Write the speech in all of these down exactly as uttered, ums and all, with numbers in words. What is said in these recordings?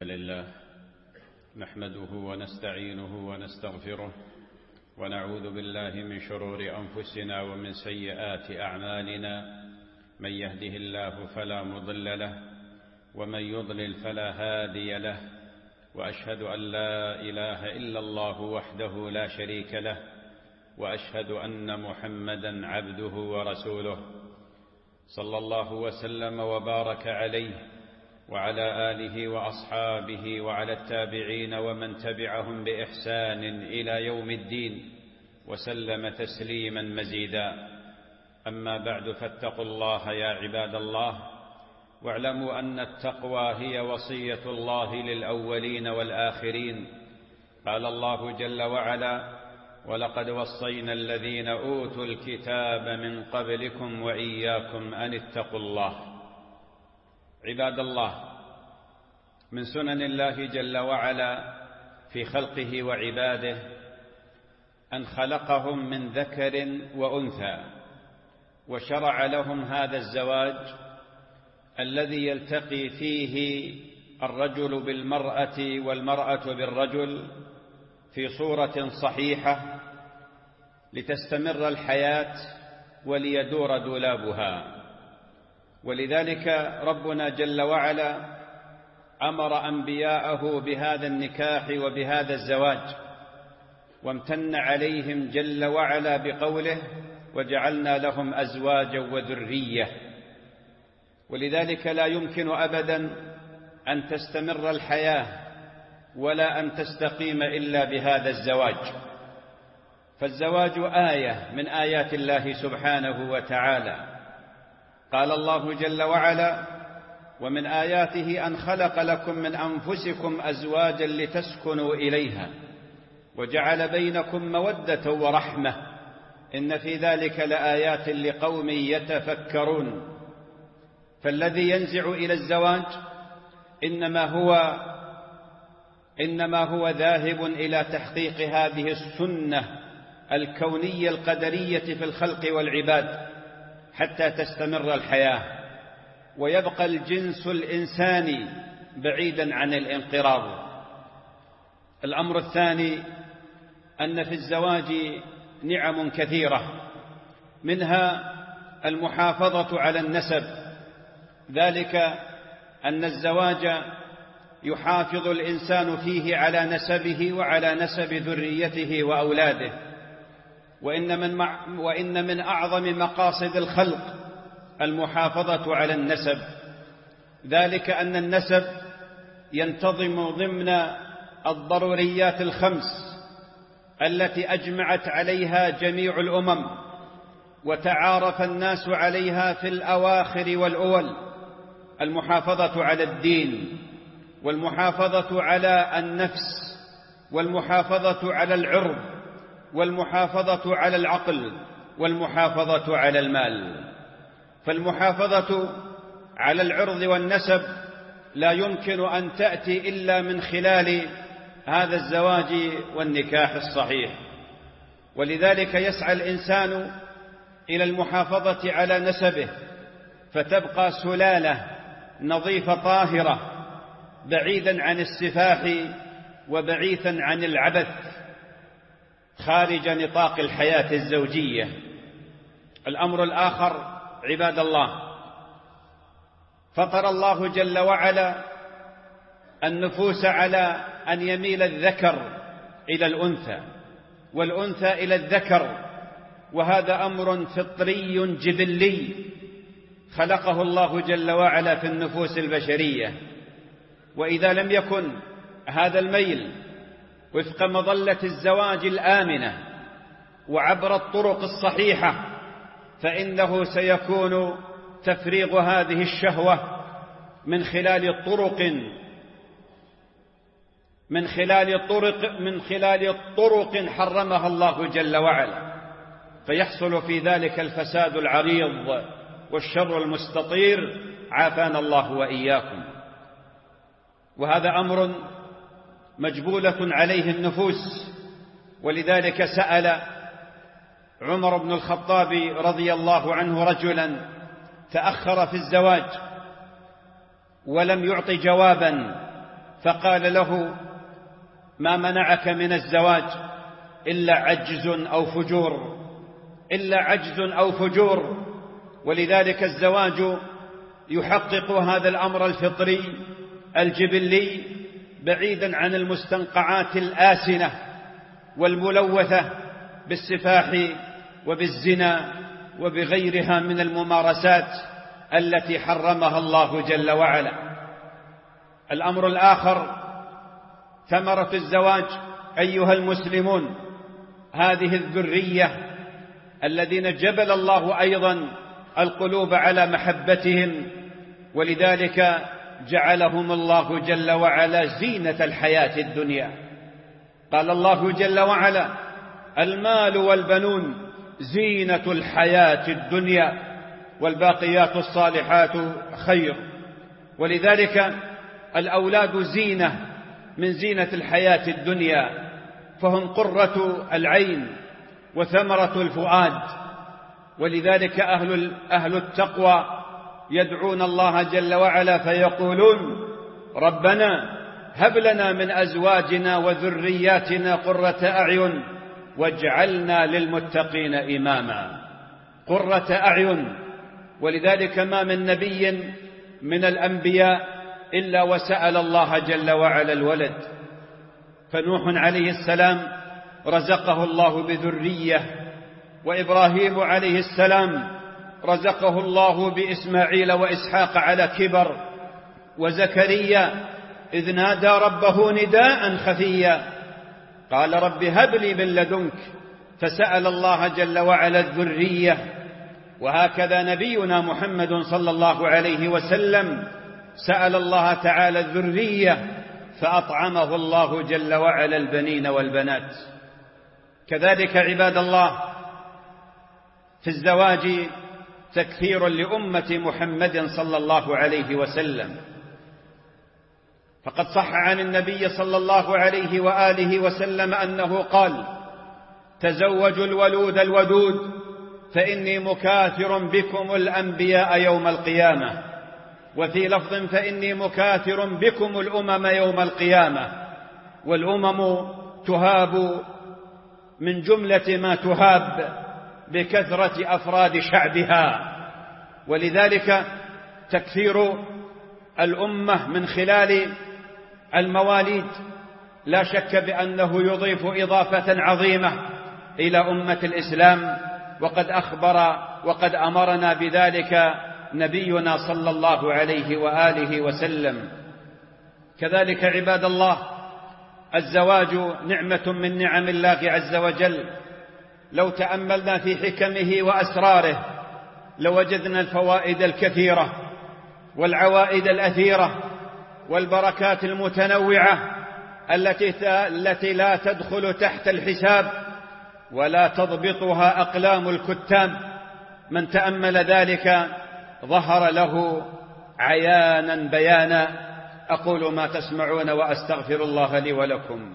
لله نحمده ونستعينه ونستغفره ونعوذ بالله من شرور أنفسنا ومن سيئات أعمالنا. من يهده الله فلا مضل له ومن يضلل فلا هادي له، وأشهد أن لا إله إلا الله وحده لا شريك له، وأشهد أن محمدا عبده ورسوله صلى الله وسلم وبارك عليه وعلى آله وأصحابه وعلى التابعين ومن تبعهم بإحسان إلى يوم الدين وسلم تسليما مزيدا. أما بعد، فاتقوا الله يا عباد الله، واعلموا أن التقوى هي وصية الله للأولين والآخرين. قال الله جل وعلا: ولقد وصينا الذين أوتوا الكتاب من قبلكم وإياكم أن اتقوا الله. عباد الله، من سنن الله جل وعلا في خلقه وعباده أن خلقهم من ذكر وأنثى، وشرع لهم هذا الزواج الذي يلتقي فيه الرجل بالمرأة والمرأة بالرجل في صورة صحيحة لتستمر الحياة وليدور دولابها. ولذلك ربنا جل وعلا أمر أنبياءه بهذا النكاح وبهذا الزواج، وامتن عليهم جل وعلا بقوله: وجعلنا لهم أزواجا وذرية. ولذلك لا يمكن أبدا أن تستمر الحياة ولا أن تستقيم إلا بهذا الزواج. فالزواج آية من آيات الله سبحانه وتعالى. قال الله جل وعلا: ومن آياته أن خلق لكم من أنفسكم أزواجا لتسكنوا إليها وجعل بينكم مودة ورحمة إن في ذلك لآيات لقوم يتفكرون. فالذي ينزع إلى الزواج إنما هو إنما هو ذاهب إلى تحقيق هذه السنة الكونية القدرية في الخلق والعباد حتى تستمر الحياة ويبقى الجنس الإنساني بعيدا عن الانقراض. الأمر الثاني أن في الزواج نعم كثيرة، منها المحافظة على النسب، ذلك أن الزواج يحافظ الإنسان فيه على نسبه وعلى نسب ذريته وأولاده. وإن من, مع وإن من أعظم مقاصد الخلق المحافظة على النسب، ذلك أن النسب ينتظم ضمن الضروريات الخمس التي أجمعت عليها جميع الأمم وتعارف الناس عليها في الأواخر والأول: المحافظة على الدين، والمحافظة على النفس، والمحافظة على العرض، والمحافظة على العقل، والمحافظة على المال. فالمحافظة على العرض والنسب لا يمكن أن تأتي إلا من خلال هذا الزواج والنكاح الصحيح. ولذلك يسعى الإنسان إلى المحافظة على نسبه فتبقى سلالة نظيفة طاهرة بعيدا عن السفاح وبعيدا عن العبث خارج نطاق الحياة الزوجية. الأمر الآخر عباد الله، فطر الله جل وعلا النفوس على أن يميل الذكر إلى الأنثى والأنثى إلى الذكر، وهذا أمر فطري جبلي خلقه الله جل وعلا في النفوس البشرية. وإذا لم يكن هذا الميل وفق مظلة الزواج الآمنة وعبر الطرق الصحيحة فإنه سيكون تفريغ هذه الشهوة من خلال طرق من خلال طرق من خلال طرق حرمها الله جل وعلا، فيحصل في ذلك الفساد العريض والشر المستطير، عافانا الله وإياكم. وهذا أمر مجبولة عليه النفوس. ولذلك سأل عمر بن الخطاب رضي الله عنه رجلا تأخر في الزواج ولم يعط جوابا، فقال له: ما منعك من الزواج إلا عجز أو فجور إلا عجز أو فجور. ولذلك الزواج يحقق هذا الأمر الفطري الجبلي بعيدا عن المستنقعات الآسنة والملوثة بالسفاح وبالزنا وبغيرها من الممارسات التي حرمها الله جل وعلا. الأمر الآخر ثمرة الزواج أيها المسلمون، هذه الذرية الذين جبل الله أيضا القلوب على محبتهم، ولذلك جعلهم الله جل وعلا زينة الحياة الدنيا. قال الله جل وعلا: المال والبنون زينة الحياة الدنيا والباقيات الصالحات خير. ولذلك الأولاد زينة من زينة الحياة الدنيا، فهم قرة العين وثمرة الفؤاد. ولذلك أهل, أهل التقوى يدعون الله جل وعلا فيقولون: ربنا هب لنا من أزواجنا وذرياتنا قرة أعين واجعلنا للمتقين إماما. قرة أعين. ولذلك ما من نبي من الأنبياء إلا وسأل الله جل وعلا الولد، فنوح عليه السلام رزقه الله بذرية، وإبراهيم عليه السلام رزقه الله بإسماعيل وإسحاق على كبر، وزكريا إذ نادى ربه نداء خفيا قال: رب هب لي من لدنك، فسأل الله جل وعلا الذرية. وهكذا نبينا محمد صلى الله عليه وسلم سأل الله تعالى الذرية فأطعمه الله جل وعلا البنين والبنات. كذلك عباد الله في الزواج تكثير لأمة محمد صلى الله عليه وسلم، فقد صح عن النبي صلى الله عليه وآله وسلم أنه قال: تزوجوا الولود الودود فإني مكاثر بكم الأنبياء يوم القيامة. وفي لفظ: فإني مكاثر بكم الأمم يوم القيامة. والأمم تهاب من جملة ما تهاب بكثرة أفراد شعبها. ولذلك تكثير الأمة من خلال المواليد لا شك بأنه يضيف إضافة عظيمة إلى أمة الإسلام، وقد أخبر وقد أمرنا بذلك نبينا صلى الله عليه وآله وسلم. كذلك عباد الله الزواج نعمة من نعم الله عز وجل، لو تأملنا في حكمه وأسراره لوجدنا الفوائد الكثيرة والعوائد الأثيرة والبركات المتنوعة التي التي لا تدخل تحت الحساب ولا تضبطها أقلام الكتاب. من تأمل ذلك ظهر له عيانا بيانا. أقول ما تسمعون وأستغفر الله لي ولكم.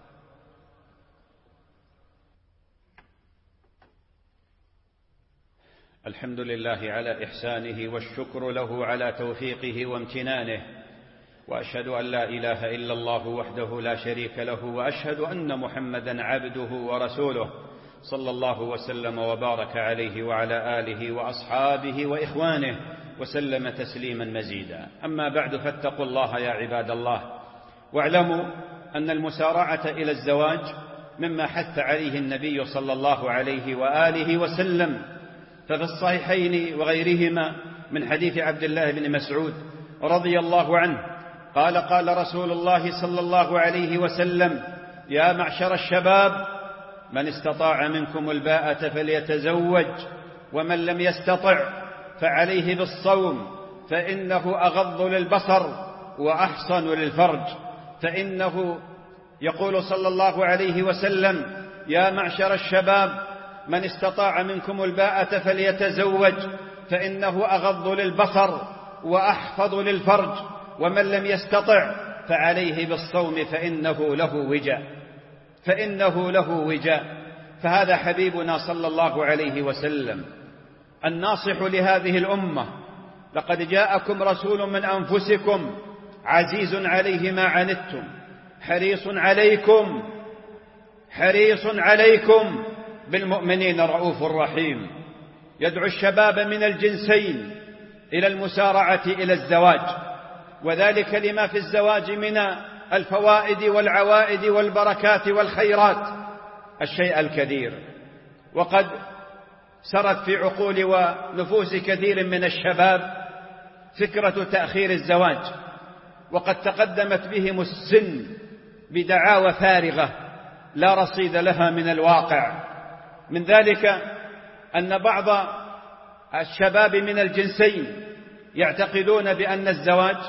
الحمد لله على إحسانه، والشكر له على توفيقه وامتنانه، وأشهد أن لا إله إلا الله وحده لا شريك له، وأشهد أن محمدا عبده ورسوله صلى الله وسلم وبارك عليه وعلى آله وأصحابه وإخوانه وسلم تسليما مزيدا. أما بعد، فاتقوا الله يا عباد الله، واعلموا أن المسارعة إلى الزواج مما حث عليه النبي صلى الله عليه وآله وسلم. ففي الصحيحين وغيرهما من حديث عبد الله بن مسعود رضي الله عنه قال: قال رسول الله صلى الله عليه وسلم: يا معشر الشباب من استطاع منكم الباءة فليتزوج، ومن لم يستطع فعليه بالصوم، فإنه أغض للبصر وأحصن للفرج. فإنه يقول صلى الله عليه وسلم: يا معشر الشباب من استطاع منكم الباءة فليتزوج، فإنه أغض للبصر وأحفظ للفرج، ومن لم يستطع فعليه بالصوم فإنه له وجاء فإنه له وجاء. فهذا حبيبنا صلى الله عليه وسلم الناصح لهذه الأمة: لقد جاءكم رسول من أنفسكم عزيز عليه ما عنتم حريص عليكم حريص عليكم بالمؤمنين رؤوف رحيم. يدعو الشباب من الجنسين إلى المسارعة إلى الزواج، وذلك لما في الزواج من الفوائد والعوائد والبركات والخيرات الشيء الكثير. وقد سرت في عقول ونفوس كثير من الشباب فكرة تأخير الزواج، وقد تقدمت بهم السن بدعاوى فارغة لا رصيد لها من الواقع. من ذلك أن بعض الشباب من الجنسين يعتقدون بأن الزواج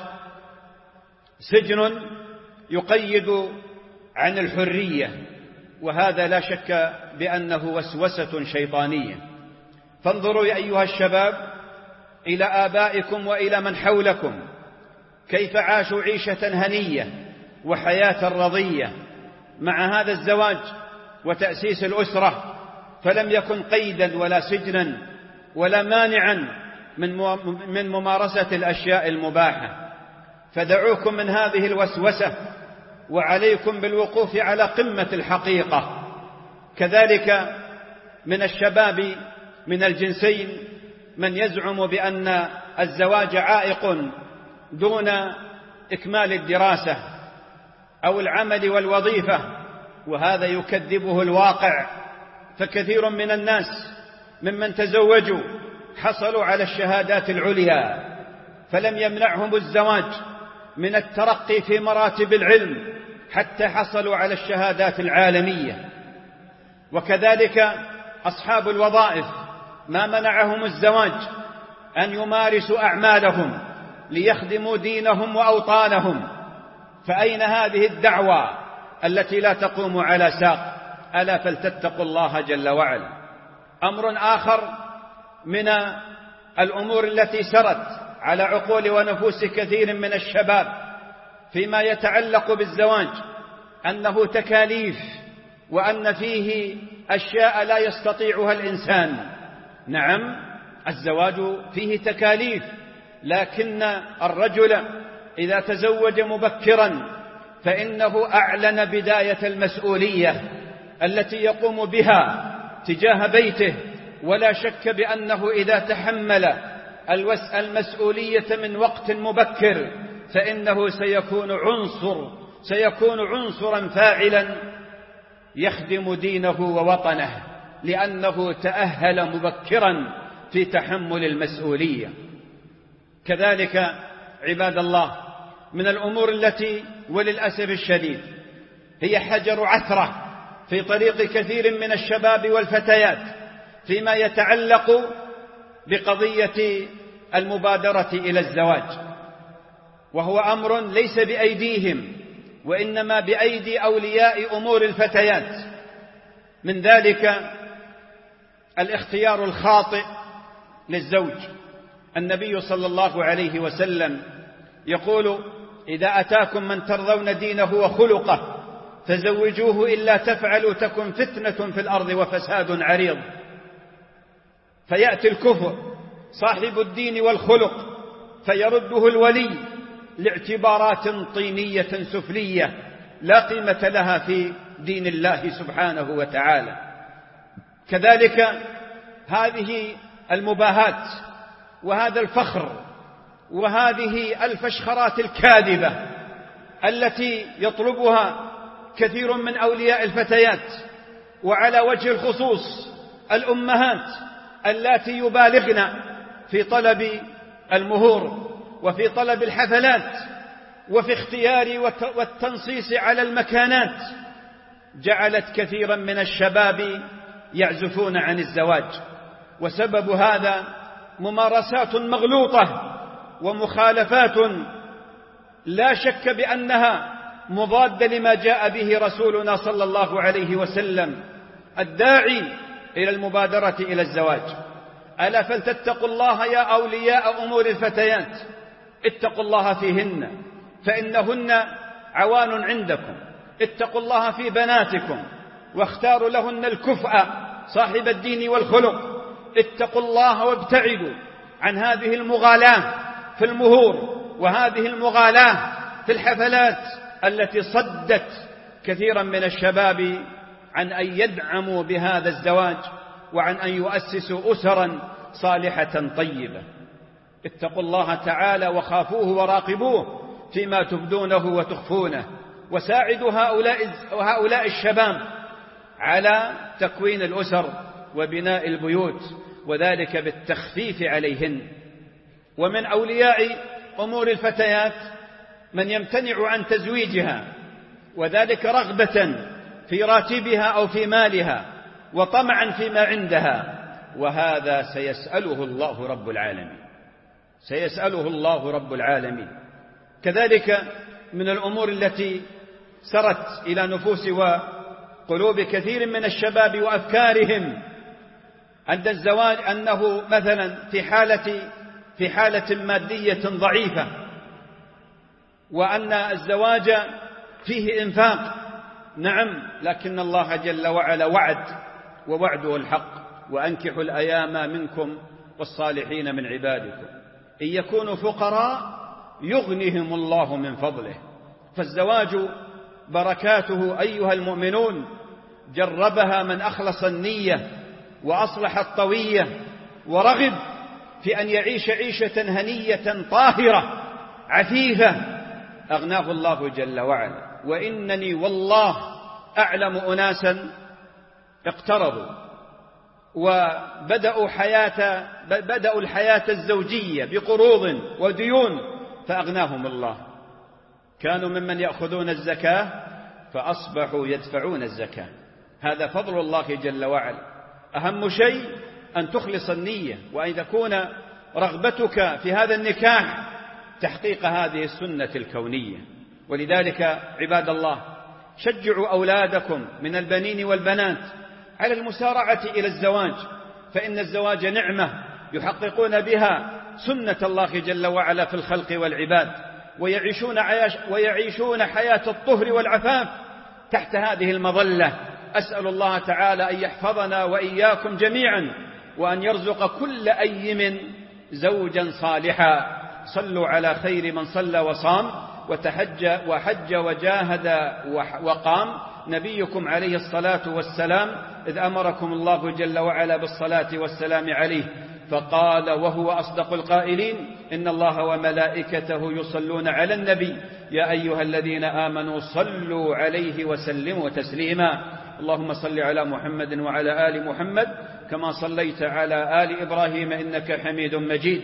سجن يقيد عن الحرية، وهذا لا شك بأنه وسوسة شيطانية. فانظروا يا أيها الشباب إلى آبائكم وإلى من حولكم كيف عاشوا عيشة هنية وحياة رضية مع هذا الزواج وتأسيس الأسرة، فلم يكن قيدا ولا سجنا ولا مانعا من ممارسة الأشياء المباحة. فدعوكم من هذه الوسوسة وعليكم بالوقوف على قمة الحقيقة. كذلك من الشباب من الجنسين من يزعم بأن الزواج عائق دون إكمال الدراسة أو العمل والوظيفة، وهذا يكذبه الواقع. فكثير من الناس ممن تزوجوا حصلوا على الشهادات العليا، فلم يمنعهم الزواج من الترقي في مراتب العلم حتى حصلوا على الشهادات العالمية. وكذلك أصحاب الوظائف ما منعهم الزواج أن يمارسوا أعمالهم ليخدموا دينهم وأوطانهم. فأين هذه الدعوة التي لا تقوم على ساق؟ ألا فلتتقوا الله جل وعلا. أمر آخر من الأمور التي سرت على عقول ونفوس كثير من الشباب فيما يتعلق بالزواج أنه تكاليف، وأن فيه أشياء لا يستطيعها الإنسان. نعم، الزواج فيه تكاليف، لكن الرجل إذا تزوج مبكرا فإنه أعلن بداية المسؤولية التي يقوم بها تجاه بيته، ولا شك بأنه إذا تحمل المسؤولية من وقت مبكر فإنه سيكون عنصر سيكون عنصرا فاعلا يخدم دينه ووطنه، لأنه تأهل مبكرا في تحمل المسؤولية. كذلك عباد الله من الأمور التي وللأسف الشديد هي حجر عثرة في طريق كثير من الشباب والفتيات فيما يتعلق بقضية المبادرة إلى الزواج، وهو أمر ليس بأيديهم وإنما بأيدي أولياء أمور الفتيات. من ذلك الاختيار الخاطئ للزوج. النبي صلى الله عليه وسلم يقول: إذا أتاكم من ترضون دينه وخلقه فزوجوه، إلا تفعلوا تكن فتنة في الأرض وفساد عريض. فيأتي الكفر صاحب الدين والخلق فيرده الولي لاعتبارات طينية سفلية لا قيمة لها في دين الله سبحانه وتعالى. كذلك هذه المباهات وهذا الفخر وهذه الفشخرات الكاذبة التي يطلبها كثير من أولياء الفتيات، وعلى وجه الخصوص الأمهات اللاتي يبالغن في طلب المهور وفي طلب الحفلات وفي اختيار والتنصيص على المكانات، جعلت كثيرا من الشباب يعزفون عن الزواج. وسبب هذا ممارسات مغلوطة ومخالفات لا شك بأنها مضادة لما جاء به رسولنا صلى الله عليه وسلم الداعي إلى المبادرة إلى الزواج. ألا فلتتقوا الله يا أولياء أمور الفتيات، اتقوا الله فيهن فإنهن عوان عندكم، اتقوا الله في بناتكم واختاروا لهن الكفء صاحب الدين والخلق، اتقوا الله وابتعدوا عن هذه المغالاة في المهور وهذه المغالاة في الحفلات التي صدت كثيرا من الشباب عن أن يدعموا بهذا الزواج وعن أن يؤسسوا أسرا صالحة طيبة. اتقوا الله تعالى وخافوه وراقبوه فيما تبدونه وتخفونه، وساعدوا هؤلاء, هؤلاء الشباب على تكوين الأسر وبناء البيوت، وذلك بالتخفيف عليهن. ومن أولياء أمور الفتيات من يمتنع عن تزويجها، وذلك رغبة في راتبها أو في مالها وطمعا فيما عندها، وهذا سيسأله الله رب العالمين سيسأله الله رب العالمين. كذلك من الأمور التي سرت إلى نفوس وقلوب كثير من الشباب وأفكارهم عند الزواج أنه مثلا في حالة في حالة مادية ضعيفة، وأن الزواج فيه إنفاق. نعم، لكن الله جل وعلا وعد، ووعده الحق: وأنكحوا الأيام منكم والصالحين من عبادكم إن يكونوا فقراء يغنهم الله من فضله. فالزواج بركاته أيها المؤمنون جربها من أخلص النية وأصلح الطوية ورغب في أن يعيش عيشة هنية طاهرة عفيفة أغناه الله جل وعلا. وإنني والله أعلم أناسا اقترضوا وبدأوا حياة بدأوا الحياة الزوجية بقروض وديون فأغناهم الله. كانوا ممن يأخذون الزكاة فأصبحوا يدفعون الزكاة. هذا فضل الله جل وعلا. أهم شيء أن تخلص النية، وأن تكون رغبتك في هذا النكاح تحقيق هذه السنة الكونية. ولذلك عباد الله شجعوا أولادكم من البنين والبنات على المسارعة إلى الزواج، فإن الزواج نعمة يحققون بها سنة الله جل وعلا في الخلق والعباد، ويعيشون, عياش ويعيشون حياة الطهر والعفاف تحت هذه المظلة. أسأل الله تعالى أن يحفظنا وإياكم جميعا، وأن يرزق كل أيم زوجا صالحا. صلوا على خير من صلى وصام وتحج وحج وجاهد وقام نبيكم عليه الصلاة والسلام، إذ أمركم الله جل وعلا بالصلاة والسلام عليه فقال وهو أصدق القائلين: إن الله وملائكته يصلون على النبي يا أيها الذين آمنوا صلوا عليه وسلموا تسليما. اللهم صل على محمد وعلى آل محمد كما صليت على آل إبراهيم إنك حميد مجيد،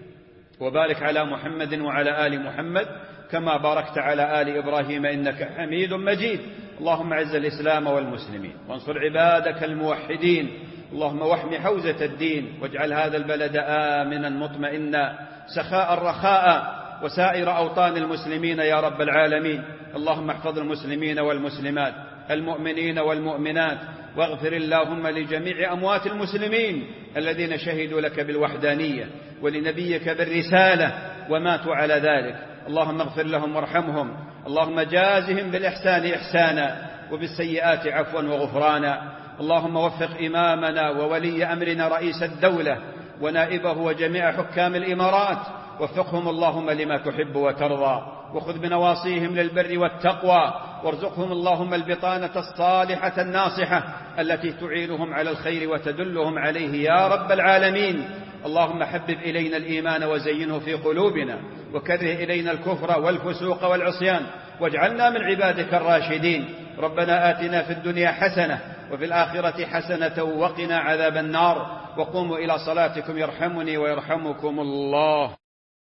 وبارك على محمد وعلى آل محمد كما باركت على آل إبراهيم إنك حميد مجيد. اللهم أعز الإسلام والمسلمين وانصر عبادك الموحدين. اللهم واحم حوزة الدين، واجعل هذا البلد آمنا مطمئنا سخاء رخاء، وسائر أوطان المسلمين يا رب العالمين. اللهم احفظ المسلمين والمسلمات، المؤمنين والمؤمنات، واغفر اللهم لجميع أموات المسلمين الذين شهدوا لك بالوحدانية ولنبيك بالرسالة وماتوا على ذلك. اللهم اغفر لهم وارحمهم. اللهم جازهم بالإحسان إحسانا وبالسيئات عفوا وغفرانا. اللهم وفق إمامنا وولي أمرنا رئيس الدولة ونائبه وجميع حكام الإمارات، وفقهم اللهم لما تحب وترضى، وخذ بنواصيهم للبر والتقوى، وارزقهم اللهم البطانة الصالحة الناصحة التي تعينهم على الخير وتدلهم عليه يا رب العالمين. اللهم حبب إلينا الإيمان وزينه في قلوبنا، وكره إلينا الكفر والفسوق والعصيان، واجعلنا من عبادك الراشدين. ربنا آتنا في الدنيا حسنة وفي الآخرة حسنة وقنا عذاب النار. وقوموا إلى صلاتكم يرحمني ويرحمكم الله.